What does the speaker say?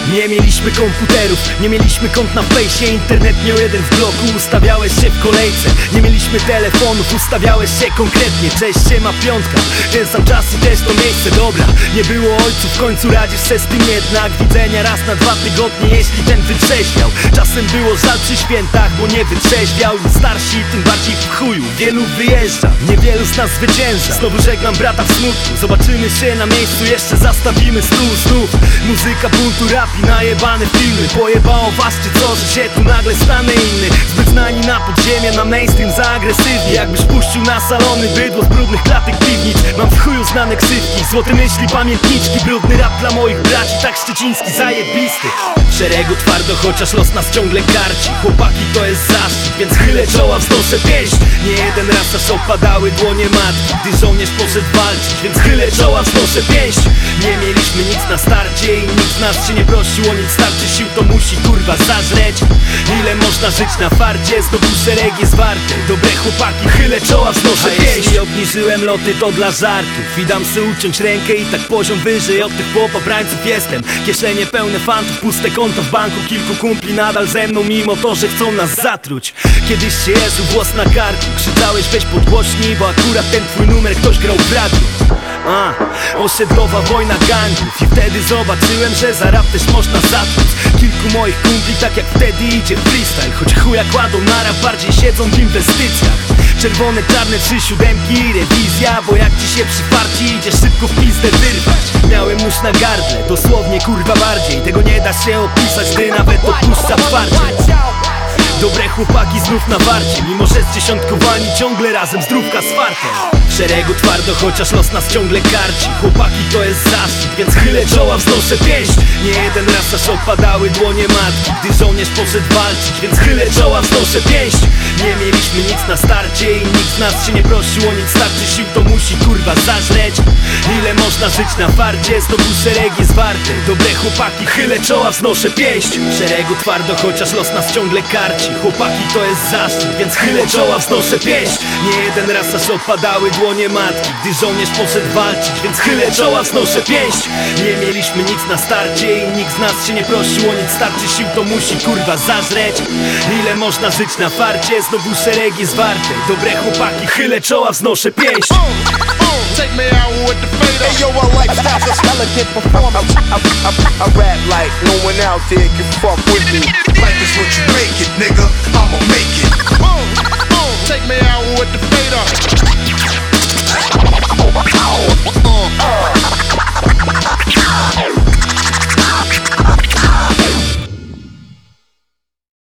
Nie mieliśmy komputerów, nie mieliśmy kont na fejsie. Internet miał jeden w bloku, ustawiałeś się w kolejce. Nie mieliśmy telefonów, ustawiałeś się konkretnie. Cześć, siema, piątka, ten sam czas i też to miejsce. Dobra, nie było ojców, w końcu radzisz se z tym jednak. Widzenia raz na 2 tygodnie, jeśli ten wytrzeźwiał. Czasem było żal przy świętach, bo nie wytrzeźwiał. Im starsi, tym bardziej w chuju, wielu wyjeżdża, niewielu z nas zwycięża. Znowu żegnam brata w smutku, zobaczymy się na miejscu, jeszcze zastawimy stół znów. Muzyka buntu, rap i najebane filmy. Pojebało was czy co, że się tu nagle stanę inny. Zbyt znani na podziemie, na mainstream za agresywnie. Jakbyś puścił na salony bydło z brudnych klatek piwnic. Mam w chuju znane ksywki, złote myśli, pamiętniczki. Brudny rap dla moich braci, tak szczeciński, zajebisty. W szeregu twardo, chociaż los nas ciągle karci. Chłopaki to jest zaszczyt, więc chylę czoła, wznoszę pieśń. Nie jeden raz aż opadały dłonie matki, gdy żołnierz poszedł walczyć, więc chylę czoła, wznoszę pieśń. Nie mieliśmy nic na starcie i nikt z nas się nie prosił o nic. Starczy sił, to musi kurwa zażreć. Ile można żyć na farcie, znowu szereg jest warte. Dobre chłopaki, chylę czoła, wznoszę pieśń. Jeśli obniżyłem loty, to dla żartów i dam se uciąć rękę i tak poziom wyżej od tych popabrańców jestem. Kieszenie pełne fantów, puste konto w banku. Kilku kumpli nadal ze mną, mimo to, że chcą nas zatruć. Kiedyś się jeżył włos na karku, krzyczałeś weź podgłośnij, bo akurat ten twój numer ktoś grał w radiu. Osiedlowa wojna gangów i wtedy zobaczyłem, że za rap też można zatłuc. Kilku moich kumpli tak jak wtedy idzie freestyle, choć chuja kładą na rap, bardziej siedzą w inwestycjach. Czerwone, czarne 3 siódemki i rewizja, bo jak ci się przyparci, idzie szybko w pizdę wyrwać. Miałem nóż na gardle, dosłownie kurwa bardziej. Tego nie da się opisać, gdy nawet odpuszcza twardzie. Dobre chłopaki znów na warcie, mimo że zdziesiątkowani ciągle razem zdrówka z fartem. W szeregu twardo, chociaż los nas ciągle karci. Chłopaki to jest zaszczyt, więc chylę czoła, wznoszę pieśń. Nie jeden raz aż opadały dłonie matki, gdy żołnierz poszedł walczyć, więc chylę czoła, wznoszę pieśń. Nie mieliśmy nic na starcie i nikt z nas się nie prosił o nic. Starczy sił, to musi kurwa zażreć. Ile można żyć na farcie, znowu szereg jest warte. Dobre chłopaki, chylę czoła, wznoszę pieśń. W szeregu twardo, chociaż los nas ciągle karci. Chłopaki to jest zaszczyt, więc chylę czoła, wznoszę pieśń. Nie jeden raz aż opadały dłonie matki, gdy żołnierz poszedł walczyć, więc chylę czoła, wznoszę pieśń. Nie mieliśmy nic na starcie i nikt z nas się nie prosił o nic. Starczy sił, to musi kurwa zażreć. Ile można żyć na farcie, znowu szereg jest warte. Dobre chłopaki, chylę czoła, wznoszę pieśń. Take me out with the fader. Hey yo, our lifestyle's a elegant performance. I rap like no one out there can fuck with me. Life is what you make it, nigga. I'ma make